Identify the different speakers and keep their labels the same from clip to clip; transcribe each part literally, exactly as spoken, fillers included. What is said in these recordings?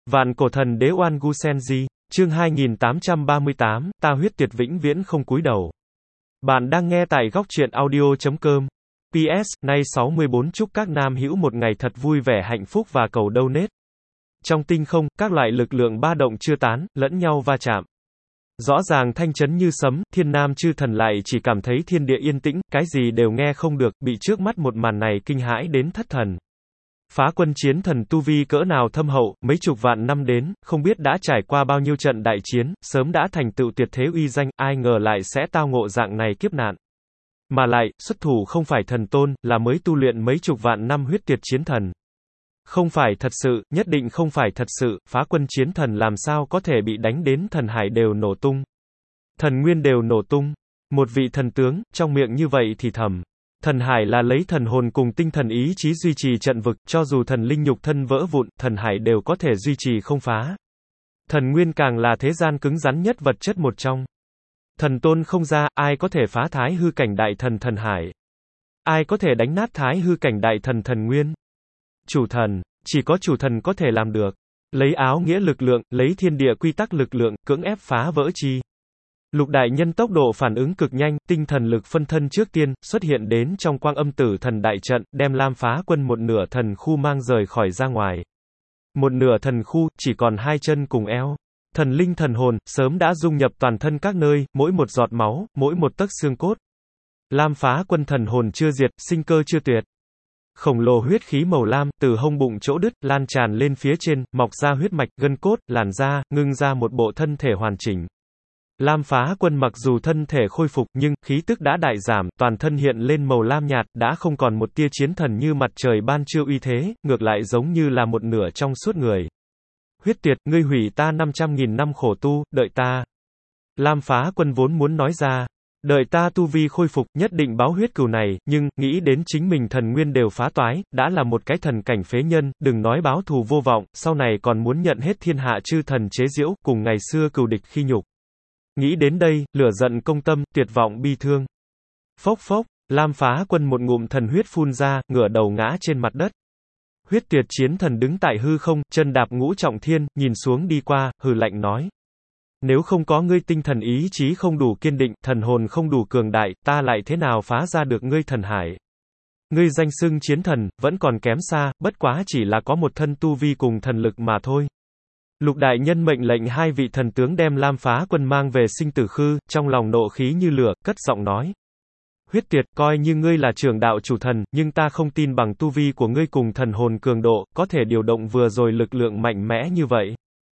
Speaker 1: Vạn cổ thần đế Oan Gu Senji, chương hai nghìn tám trăm ba mươi tám, ta huyết tuyệt vĩnh viễn không cúi đầu. Bạn đang nghe tại góc truyện audio chấm com. pê ét, nay sáu mươi bốn chúc các nam hữu một ngày thật vui vẻ hạnh phúc và cầu donate. Trong tinh không, các loại lực lượng ba động chưa tán, lẫn nhau va chạm. Rõ ràng thanh chấn như sấm, thiên nam chư thần lại chỉ cảm thấy thiên địa yên tĩnh, cái gì đều nghe không được, bị trước mắt một màn này kinh hãi đến thất thần. Phá quân chiến thần tu vi cỡ nào thâm hậu, mấy chục vạn năm đến, không biết đã trải qua bao nhiêu trận đại chiến, sớm đã thành tựu tuyệt thế uy danh, ai ngờ lại sẽ tao ngộ dạng này kiếp nạn. Mà lại, xuất thủ không phải thần tôn, là mới tu luyện mấy chục vạn năm huyết tuyệt chiến thần. Không phải thật sự, nhất định không phải thật sự, phá quân chiến thần làm sao có thể bị đánh đến thần hải đều nổ tung. Thần nguyên đều nổ tung. Một vị thần tướng, trong miệng như vậy thì thầm. Thần hải là lấy thần hồn cùng tinh thần ý chí duy trì trận vực, cho dù thần linh nhục thân vỡ vụn, thần hải đều có thể duy trì không phá. Thần nguyên càng là thế gian cứng rắn nhất vật chất một trong. Thần tôn không ra, ai có thể phá thái hư cảnh đại thần thần hải? Ai có thể đánh nát thái hư cảnh đại thần thần nguyên? Chủ thần, chỉ có chủ thần có thể làm được. Lấy áo nghĩa lực lượng, lấy thiên địa quy tắc lực lượng, cưỡng ép phá vỡ chi. Lục đại nhân tốc độ phản ứng cực nhanh, tinh thần lực phân thân trước tiên, xuất hiện đến trong quang âm tử thần đại trận, đem Lam Phá Quân một nửa thần khu mang rời khỏi ra ngoài. Một nửa thần khu, chỉ còn hai chân cùng eo. Thần linh thần hồn, sớm đã dung nhập toàn thân các nơi, mỗi một giọt máu, mỗi một tấc xương cốt. Lam Phá Quân thần hồn chưa diệt, sinh cơ chưa tuyệt. Khổng lồ huyết khí màu lam, từ hông bụng chỗ đứt, lan tràn lên phía trên, mọc ra huyết mạch, gân cốt, làn da, ngưng ra một bộ thân thể hoàn chỉnh. Lam Phá Quân mặc dù thân thể khôi phục, nhưng, khí tức đã đại giảm, toàn thân hiện lên màu lam nhạt, đã không còn một tia chiến thần như mặt trời ban trưa uy thế, ngược lại giống như là một nửa trong suốt người. Huyết tuyệt, ngươi hủy ta năm trăm nghìn năm khổ tu, đợi ta. Lam Phá Quân vốn muốn nói ra. Đợi ta tu vi khôi phục, nhất định báo huyết cừu này, nhưng, nghĩ đến chính mình thần nguyên đều phá toái, đã là một cái thần cảnh phế nhân, đừng nói báo thù vô vọng, sau này còn muốn nhận hết thiên hạ chư thần chế giễu, cùng ngày xưa cừu địch khi nhục. Nghĩ đến đây, lửa giận công tâm, tuyệt vọng bi thương. Phốc phốc, Lam Phá Quân một ngụm thần huyết phun ra, ngửa đầu ngã trên mặt đất. Huyết tuyệt chiến thần đứng tại hư không, chân đạp ngũ trọng thiên, nhìn xuống đi qua, hừ lạnh nói. Nếu không có ngươi tinh thần ý chí không đủ kiên định, thần hồn không đủ cường đại, ta lại thế nào phá ra được ngươi thần hải? Ngươi danh xưng chiến thần, vẫn còn kém xa, bất quá chỉ là có một thân tu vi cùng thần lực mà thôi. Lục đại nhân mệnh lệnh hai vị thần tướng đem Lam Phá Quân mang về sinh tử khư, trong lòng nộ khí như lửa, cất giọng nói. Huyết tuyệt, coi như ngươi là trưởng đạo chủ thần, nhưng ta không tin bằng tu vi của ngươi cùng thần hồn cường độ, có thể điều động vừa rồi lực lượng mạnh mẽ như vậy.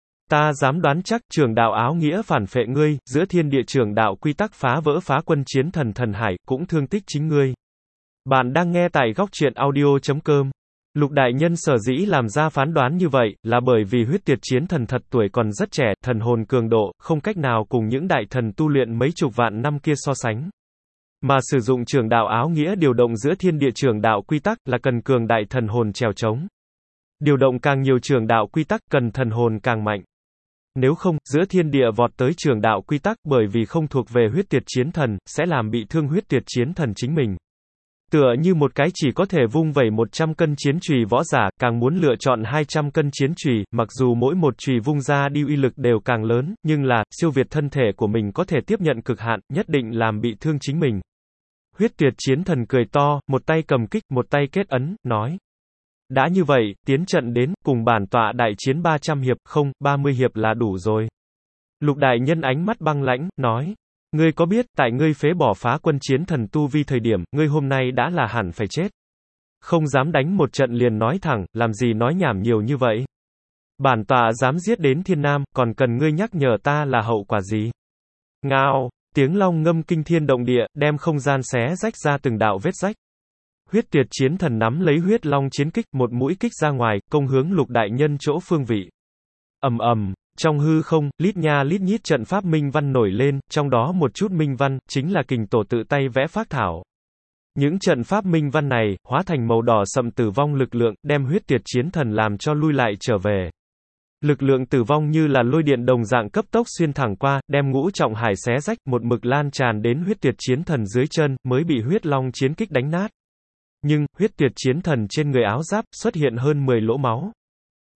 Speaker 1: Ta dám đoán chắc, trưởng đạo áo nghĩa phản phệ ngươi, giữa thiên địa trưởng đạo quy tắc phá vỡ phá quân chiến thần thần hải, cũng thương tích chính ngươi. Bạn đang nghe tại góc truyện audio chấm com. Lục đại nhân sở dĩ làm ra phán đoán như vậy, là bởi vì huyết tuyệt chiến thần thật tuổi còn rất trẻ, thần hồn cường độ, không cách nào cùng những đại thần tu luyện mấy chục vạn năm kia so sánh. Mà sử dụng trưởng đạo áo nghĩa điều động giữa thiên địa trưởng đạo quy tắc, là cần cường đại thần hồn trèo trống. Điều động càng nhiều trưởng đạo quy tắc, cần thần hồn càng mạnh. Nếu không, giữa thiên địa vọt tới trưởng đạo quy tắc, bởi vì không thuộc về huyết tuyệt chiến thần, sẽ làm bị thương huyết tuyệt chiến thần chính mình. Tựa như một cái chỉ có thể vung vẩy một trăm cân chiến chùy võ giả, càng muốn lựa chọn hai trăm cân chiến chùy, mặc dù mỗi một chùy vung ra đi uy lực đều càng lớn, nhưng là, siêu việt thân thể của mình có thể tiếp nhận cực hạn, nhất định làm bị thương chính mình. Huyết tuyệt chiến thần cười to, một tay cầm kích, một tay kết ấn, nói. Đã như vậy, tiến trận đến, cùng bản tọa đại chiến ba trăm hiệp, không, ba mươi hiệp là đủ rồi. Lục đại nhân ánh mắt băng lãnh, nói. Ngươi có biết, tại ngươi phế bỏ phá quân chiến thần tu vi thời điểm, ngươi hôm nay đã là hẳn phải chết. Không dám đánh một trận liền nói thẳng, làm gì nói nhảm nhiều như vậy. Bản tọa dám giết đến thiên nam, còn cần ngươi nhắc nhở ta là hậu quả gì. Ngao, tiếng long ngâm kinh thiên động địa, đem không gian xé rách ra từng đạo vết rách. Huyết tuyệt chiến thần nắm lấy huyết long chiến kích, một mũi kích ra ngoài, công hướng lục đại nhân chỗ phương vị. Ầm ầm, trong hư không, lít nha lít nhít trận pháp minh văn nổi lên, trong đó một chút minh văn, chính là kình tổ tự tay vẽ phác thảo. Những trận pháp minh văn này, hóa thành màu đỏ sậm tử vong lực lượng, đem huyết tuyệt chiến thần làm cho lui lại trở về. Lực lượng tử vong như là lôi điện đồng dạng cấp tốc xuyên thẳng qua, đem ngũ trọng hải xé rách, một mực lan tràn đến huyết tuyệt chiến thần dưới chân, mới bị huyết long chiến kích đánh nát. Nhưng, huyết tuyệt chiến thần trên người áo giáp, xuất hiện hơn mười lỗ máu.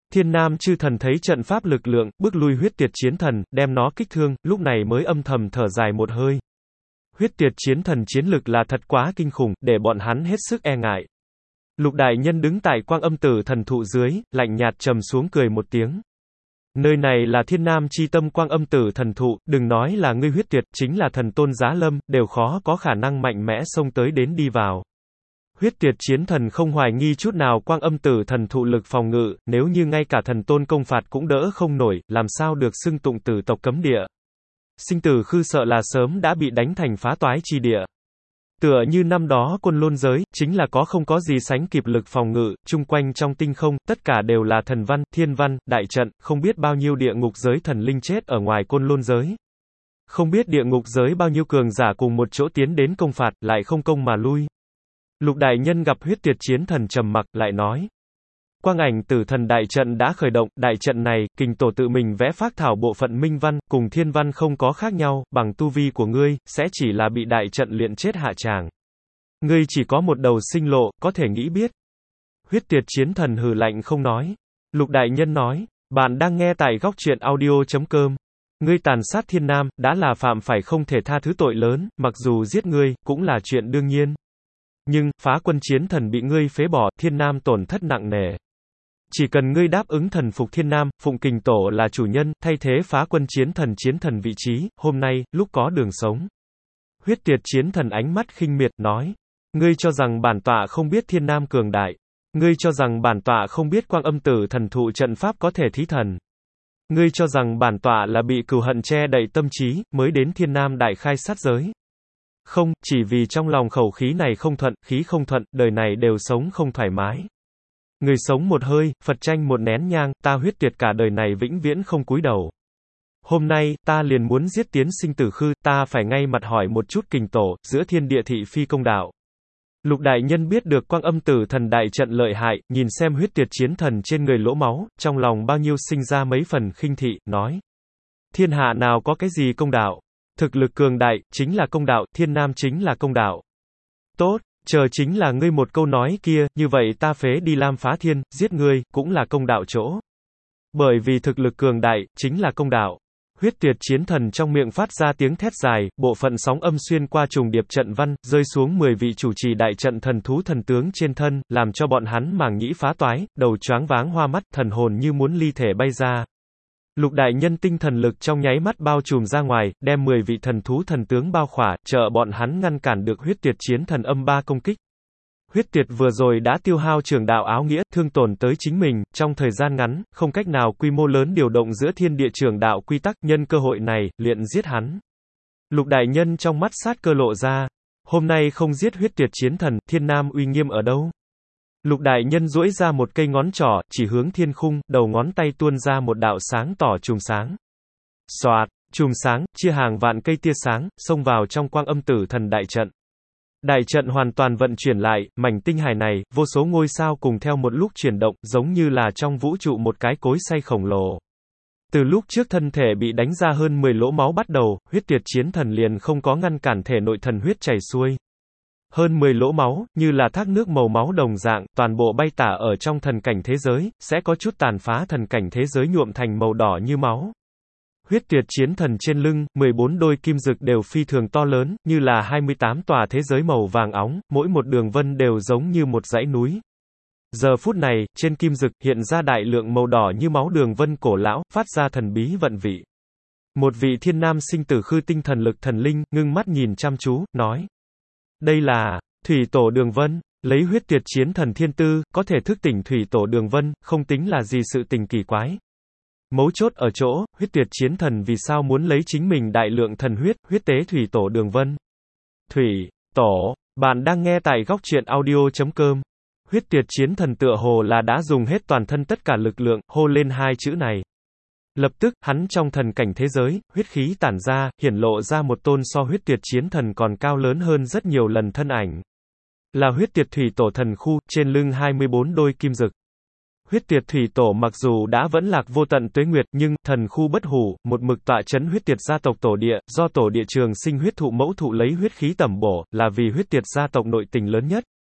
Speaker 1: Thiên Nam chư thần thấy trận pháp lực lượng, bước lui huyết tiệt chiến thần, đem nó kích thương, lúc này mới âm thầm thở dài một hơi. Huyết tiệt chiến thần chiến lực là thật quá kinh khủng, để bọn hắn hết sức e ngại. Lục đại nhân đứng tại quang âm tử thần thụ dưới, lạnh nhạt trầm xuống cười một tiếng. Nơi này là Thiên Nam chi tâm quang âm tử thần thụ, đừng nói là ngươi huyết tiệt, chính là thần tôn giá lâm, đều khó có khả năng mạnh mẽ xông tới đến đi vào. Huyết tiệt chiến thần không hoài nghi chút nào quang âm tử thần thụ lực phòng ngự, nếu như ngay cả thần tôn công phạt cũng đỡ không nổi, làm sao được xưng tụng tử tộc cấm địa. Sinh tử khư sợ là sớm đã bị đánh thành phá toái chi địa. Tựa như năm đó Côn Lôn giới, chính là có không có gì sánh kịp lực phòng ngự, chung quanh trong tinh không, tất cả đều là thần văn, thiên văn, đại trận, không biết bao nhiêu địa ngục giới thần linh chết ở ngoài Côn Lôn giới. Không biết địa ngục giới bao nhiêu cường giả cùng một chỗ tiến đến công phạt, lại không công mà lui. Lục đại nhân gặp huyết tiệt chiến thần trầm mặc, lại nói. Quang ảnh tử thần đại trận đã khởi động, đại trận này, kình tổ tự mình vẽ phác thảo bộ phận minh văn, cùng thiên văn không có khác nhau, bằng tu vi của ngươi, sẽ chỉ là bị đại trận luyện chết hạ tràng. Ngươi chỉ có một đầu sinh lộ, có thể nghĩ biết. Huyết tiệt chiến thần hừ lạnh không nói. Lục đại nhân nói, bạn đang nghe tại góc truyện audio chấm com. Ngươi tàn sát Thiên Nam, đã là phạm phải không thể tha thứ tội lớn, mặc dù giết ngươi, cũng là chuyện đương nhiên. Nhưng, phá quân chiến thần bị ngươi phế bỏ, Thiên Nam tổn thất nặng nề. Chỉ cần ngươi đáp ứng thần phục Thiên Nam, phụng kình tổ là chủ nhân, thay thế phá quân chiến thần chiến thần vị trí, hôm nay, lúc có đường sống. Huyết tiệt chiến thần ánh mắt khinh miệt, nói. Ngươi cho rằng bản tọa không biết Thiên Nam cường đại. Ngươi cho rằng bản tọa không biết quang âm tử thần thụ trận pháp có thể thí thần. Ngươi cho rằng bản tọa là bị cừu hận che đậy tâm trí, mới đến Thiên Nam đại khai sát giới. Không, chỉ vì trong lòng khẩu khí này không thuận, khí không thuận, đời này đều sống không thoải mái. Người sống một hơi, Phật tranh một nén nhang, ta huyết tiệt cả đời này vĩnh viễn không cúi đầu. Hôm nay, ta liền muốn giết tiến sinh tử khư, ta phải ngay mặt hỏi một chút kình tổ, giữa thiên địa thị phi công đạo. Lục đại nhân biết được quang âm tử thần đại trận lợi hại, nhìn xem huyết tiệt chiến thần trên người lỗ máu, trong lòng bao nhiêu sinh ra mấy phần khinh thị, nói. Thiên hạ nào có cái gì công đạo? Thực lực cường đại, chính là công đạo, Thiên Nam chính là công đạo. Tốt, chờ chính là ngươi một câu nói kia, như vậy ta phế đi Lam Phá Thiên, giết ngươi, cũng là công đạo chỗ. Bởi vì thực lực cường đại, chính là công đạo. Huyết tiệt chiến thần trong miệng phát ra tiếng thét dài, bộ phận sóng âm xuyên qua trùng điệp trận văn, rơi xuống mười vị chủ trì đại trận thần thú thần tướng trên thân, làm cho bọn hắn màng nhĩ phá toái, đầu choáng váng hoa mắt, thần hồn như muốn ly thể bay ra. Lục đại nhân tinh thần lực trong nháy mắt bao trùm ra ngoài, đem mười vị thần thú thần tướng bao khỏa, trợ bọn hắn ngăn cản được huyết tiệt chiến thần âm ba công kích. Huyết tiệt vừa rồi đã tiêu hao trường đạo áo nghĩa, thương tổn tới chính mình, trong thời gian ngắn, không cách nào quy mô lớn điều động giữa thiên địa trường đạo quy tắc, nhân cơ hội này, liền giết hắn. Lục đại nhân trong mắt sát cơ lộ ra, hôm nay không giết huyết tiệt chiến thần, Thiên Nam uy nghiêm ở đâu? Lục đại nhân duỗi ra một cây ngón trỏ, chỉ hướng thiên khung, đầu ngón tay tuôn ra một đạo sáng tỏ chùm sáng. Xoạt, chùm sáng, chia hàng vạn cây tia sáng, xông vào trong quang âm tử thần đại trận. Đại trận hoàn toàn vận chuyển lại, mảnh tinh hải này, vô số ngôi sao cùng theo một lúc chuyển động, giống như là trong vũ trụ một cái cối xay khổng lồ. Từ lúc trước thân thể bị đánh ra hơn mười lỗ máu bắt đầu, huyết tiệt chiến thần liền không có ngăn cản thể nội thần huyết chảy xuôi. Hơn mười lỗ máu, như là thác nước màu máu đồng dạng, toàn bộ bay tả ở trong thần cảnh thế giới, sẽ có chút tàn phá thần cảnh thế giới nhuộm thành màu đỏ như máu. Huyết tiệt chiến thần trên lưng, mười bốn đôi kim dực đều phi thường to lớn, như là hai mươi tám tòa thế giới màu vàng óng, mỗi một đường vân đều giống như một dãy núi. Giờ phút này, trên kim dực, hiện ra đại lượng màu đỏ như máu đường vân cổ lão, phát ra thần bí vận vị. Một vị thiên nam sinh tử khư tinh thần lực thần linh, ngưng mắt nhìn chăm chú, nói. Đây là, thủy tổ đường vân, lấy huyết tiệt chiến thần thiên tư, có thể thức tỉnh thủy tổ đường vân, không tính là gì sự tình kỳ quái. Mấu chốt ở chỗ, huyết tiệt chiến thần vì sao muốn lấy chính mình đại lượng thần huyết, huyết tế thủy tổ đường vân. Thủy, tổ, bạn đang nghe tại góc truyện audio chấm com. Huyết tiệt chiến thần tựa hồ là đã dùng hết toàn thân tất cả lực lượng, hô lên hai chữ này. Lập tức, hắn trong thần cảnh thế giới, huyết khí tản ra, hiển lộ ra một tôn so huyết tiệt chiến thần còn cao lớn hơn rất nhiều lần thân ảnh. Là huyết tiệt thủy tổ thần khu, trên lưng hai mươi bốn đôi kim dực. Huyết tiệt thủy tổ mặc dù đã vẫn lạc vô tận tuế nguyệt, nhưng, thần khu bất hủ, một mực tọa chấn huyết tiệt gia tộc tổ địa, do tổ địa trường sinh huyết thụ mẫu thụ lấy huyết khí tẩm bổ, là vì huyết tiệt gia tộc nội tình lớn nhất.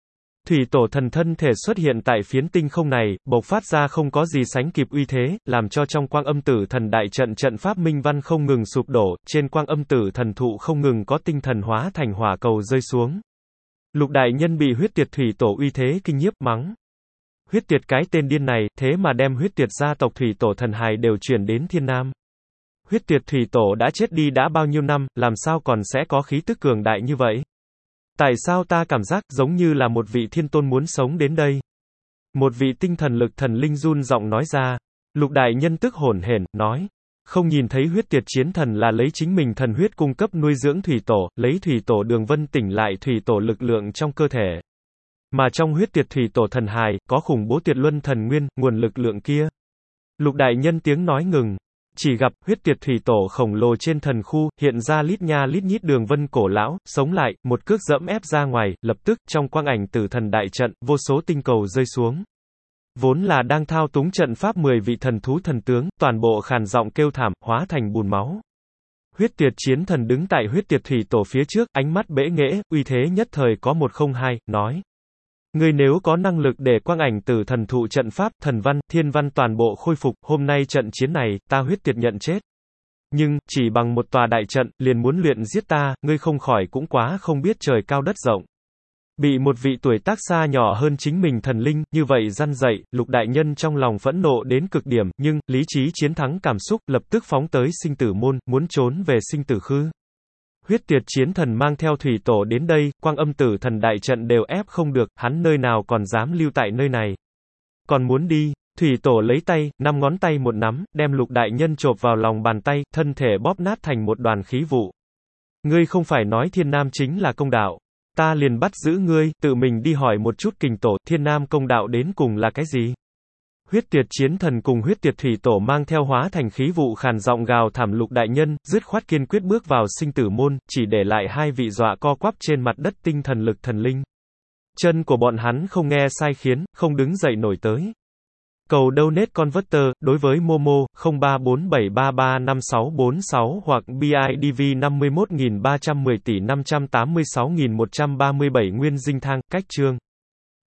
Speaker 1: Thủy tổ thần thân thể xuất hiện tại phiến tinh không này, bộc phát ra không có gì sánh kịp uy thế, làm cho trong quang âm tử thần đại trận trận pháp minh văn không ngừng sụp đổ, trên quang âm tử thần thụ không ngừng có tinh thần hóa thành hỏa cầu rơi xuống. Lục đại nhân bị huyết tiệt thủy tổ uy thế kinh nhiếp mắng. Huyết tiệt cái tên điên này, thế mà đem huyết tiệt gia tộc thủy tổ thần hài đều chuyển đến thiên nam. Huyết tiệt thủy tổ đã chết đi đã bao nhiêu năm, làm sao còn sẽ có khí tức cường đại như vậy? Tại sao ta cảm giác giống như là một vị thiên tôn muốn sống đến đây? Một vị tinh thần lực thần linh run giọng nói ra. Lục đại nhân tức hổn hển, nói. Không nhìn thấy huyết tiệt chiến thần là lấy chính mình thần huyết cung cấp nuôi dưỡng thủy tổ, lấy thủy tổ đường vân tỉnh lại thủy tổ lực lượng trong cơ thể. Mà trong huyết tiệt thủy tổ thần hài, có khủng bố tuyệt luân thần nguyên, nguồn lực lượng kia. Lục đại nhân tiếng nói ngừng. Chỉ gặp, huyết tiệt thủy tổ khổng lồ trên thần khu, hiện ra lít nha lít nhít đường vân cổ lão, sống lại, một cước dẫm ép ra ngoài, lập tức, trong quang ảnh tử thần đại trận, vô số tinh cầu rơi xuống. Vốn là đang thao túng trận pháp mười vị thần thú thần tướng, toàn bộ khàn giọng kêu thảm, hóa thành bùn máu. Huyết tiệt chiến thần đứng tại huyết tiệt thủy tổ phía trước, ánh mắt bẽ nghễ, uy thế nhất thời có một không hai, nói. Ngươi nếu có năng lực để quang ảnh tử thần thụ trận pháp, thần văn, thiên văn toàn bộ khôi phục, hôm nay trận chiến này, ta huyết tiệt nhận chết. Nhưng, chỉ bằng một tòa đại trận, liền muốn luyện giết ta, ngươi không khỏi cũng quá không biết trời cao đất rộng. Bị một vị tuổi tác xa nhỏ hơn chính mình thần linh, như vậy răn dậy, lục đại nhân trong lòng phẫn nộ đến cực điểm, nhưng, lý trí chiến thắng cảm xúc, lập tức phóng tới sinh tử môn, muốn trốn về sinh tử khư. Huyết tiệt chiến thần mang theo thủy tổ đến đây, quang âm tử thần đại trận đều ép không được, hắn nơi nào còn dám lưu tại nơi này. Còn muốn đi, thủy tổ lấy tay, năm ngón tay một nắm, đem lục đại nhân chộp vào lòng bàn tay, thân thể bóp nát thành một đoàn khí vụ. Ngươi không phải nói thiên nam chính là công đạo. Ta liền bắt giữ ngươi, tự mình đi hỏi một chút kình tổ, thiên nam công đạo đến cùng là cái gì? Huyết tiệt chiến thần cùng huyết tiệt thủy tổ mang theo hóa thành khí vụ khàn giọng gào thảm lục đại nhân, dứt khoát kiên quyết bước vào sinh tử môn, chỉ để lại hai vị dọa co quắp trên mặt đất tinh thần lực thần linh. Chân của bọn hắn không nghe sai khiến, không đứng dậy nổi tới. Cầu donate converter, đối với Momo, không ba bốn bảy ba ba năm sáu bốn sáu hoặc bê i đê vê năm mươi mốt nghìn ba trăm mười tỷ năm trăm tám mươi sáu nghìn một trăm ba mươi bảy nguyên dinh thang, cách chương.